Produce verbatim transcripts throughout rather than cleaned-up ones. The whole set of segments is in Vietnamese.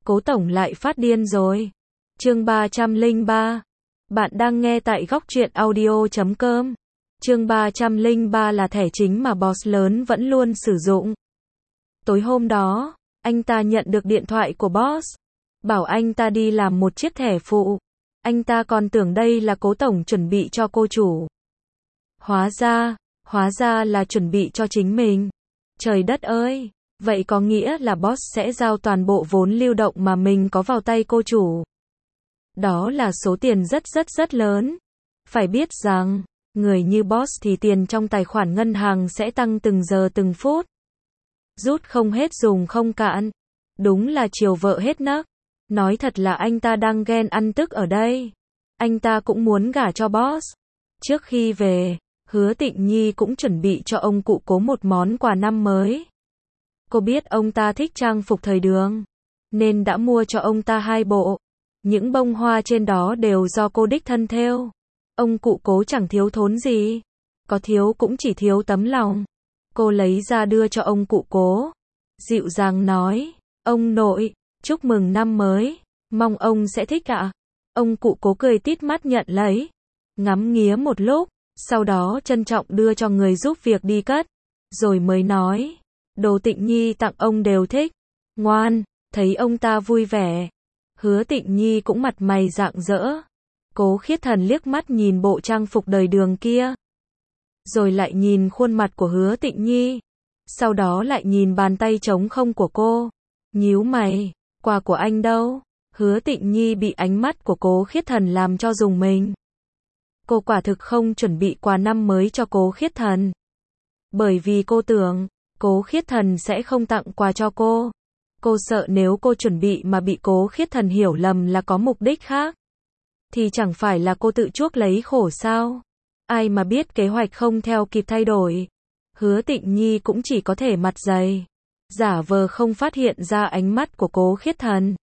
Cố tổng lại phát điên rồi. Chương ba trăm lẻ ba. Bạn đang nghe tại góc truyện audio chấm com. Chương ba trăm lẻ ba là thẻ chính mà boss lớn vẫn luôn sử dụng. Tối hôm đó, anh ta nhận được điện thoại của boss, bảo anh ta đi làm một chiếc thẻ phụ. Anh ta còn tưởng đây là Cố tổng chuẩn bị cho cô chủ. Hóa ra, hóa ra là chuẩn bị cho chính mình. Trời đất ơi, vậy có nghĩa là boss sẽ giao toàn bộ vốn lưu động mà mình có vào tay cô chủ. Đó là số tiền rất rất rất lớn. Phải biết rằng, người như boss thì tiền trong tài khoản ngân hàng sẽ tăng từng giờ từng phút. Rút không hết dùng không cạn. Đúng là chiều vợ hết nấc. Nói thật là anh ta đang ghen ăn tức ở đây. Anh ta cũng muốn gả cho boss. Trước khi về, Hứa Tịnh Nhi cũng chuẩn bị cho ông cụ Cố một món quà năm mới. Cô biết ông ta thích trang phục thời đường, nên đã mua cho ông ta hai bộ. Những bông hoa trên đó đều do cô đích thân thêu. Ông cụ Cố chẳng thiếu thốn gì. Có thiếu cũng chỉ thiếu tấm lòng. Cô lấy ra đưa cho ông cụ Cố. Dịu dàng nói, ông nội, chúc mừng năm mới. Mong ông sẽ thích ạ. Ông cụ Cố cười tít mắt nhận lấy. Ngắm nghía một lúc, sau đó trân trọng đưa cho người giúp việc đi cất. Rồi mới nói, đồ Tịnh Nhi tặng ông đều thích. Ngoan, thấy ông ta vui vẻ. Hứa Tịnh Nhi cũng mặt mày rạng rỡ. Cố Khiết Thần liếc mắt nhìn bộ trang phục đời đường kia. Rồi lại nhìn khuôn mặt của Hứa Tịnh Nhi. Sau đó lại nhìn bàn tay trống không của cô. Nhíu mày, quà của anh đâu? Hứa Tịnh Nhi bị ánh mắt của Cố Khiết Thần làm cho rùng mình. Cô quả thực không chuẩn bị quà năm mới cho Cố Khiết Thần. Bởi vì cô tưởng, Cố Khiết Thần sẽ không tặng quà cho cô. Cô sợ nếu cô chuẩn bị mà bị Cố Khiết Thần hiểu lầm là có mục đích khác. Thì chẳng phải là cô tự chuốc lấy khổ sao? Ai mà biết kế hoạch không theo kịp thay đổi. Hứa Tịnh Nhi cũng chỉ có thể mặt dày. Giả vờ không phát hiện ra ánh mắt của Cố Khiết Thần.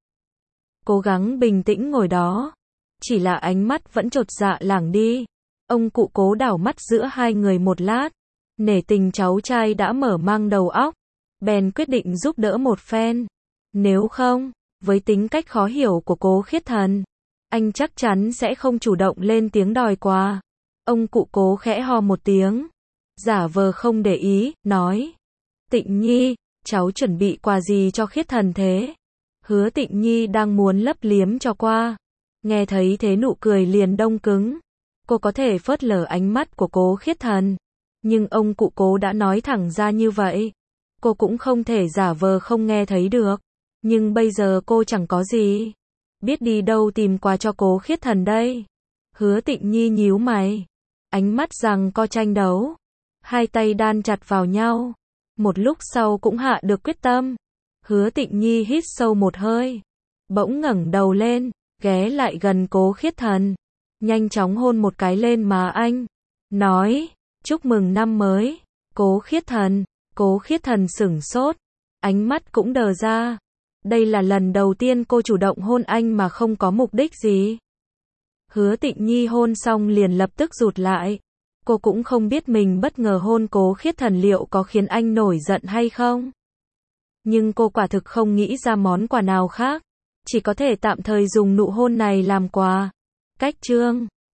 Cố gắng bình tĩnh ngồi đó. Chỉ là ánh mắt vẫn chột dạ lảng đi. Ông cụ Cố đảo mắt giữa hai người một lát. Nể tình cháu trai đã mở mang đầu óc. Bèn quyết định giúp đỡ một phen. Nếu không, với tính cách khó hiểu của Cố Khiết Thần, anh chắc chắn sẽ không chủ động lên tiếng đòi quà. Ông cụ Cố khẽ ho một tiếng. Giả vờ không để ý, nói. Tịnh Nhi, cháu chuẩn bị quà gì cho Khiết Thần thế? Hứa Tịnh Nhi đang muốn lấp liếm cho qua. Nghe thấy thế nụ cười liền đông cứng. Cô có thể phớt lờ ánh mắt của Cố Khiết Thần. Nhưng ông cụ Cố đã nói thẳng ra như vậy. Cô cũng không thể giả vờ không nghe thấy được. Nhưng bây giờ cô chẳng có gì. Biết đi đâu tìm quà cho Cố Khiết Thần đây. Hứa Tịnh Nhi nhíu mày. Ánh mắt rằng co tranh đấu. Hai tay đan chặt vào nhau. Một lúc sau cũng hạ được quyết tâm. Hứa Tịnh Nhi hít sâu một hơi. Bỗng ngẩng đầu lên, ghé lại gần Cố Khiết Thần. Nhanh chóng hôn một cái lên má anh. Nói, chúc mừng năm mới, Cố Khiết Thần. Cố Khiết Thần sửng sốt. Ánh mắt cũng đờ ra. Đây là lần đầu tiên cô chủ động hôn anh mà không có mục đích gì. Hứa Tịnh Nhi hôn xong liền lập tức rụt lại. Cô cũng không biết mình bất ngờ hôn Cố Khiết Thần liệu có khiến anh nổi giận hay không. Nhưng cô quả thực không nghĩ ra món quà nào khác. Chỉ có thể tạm thời dùng nụ hôn này làm quà. Cách chương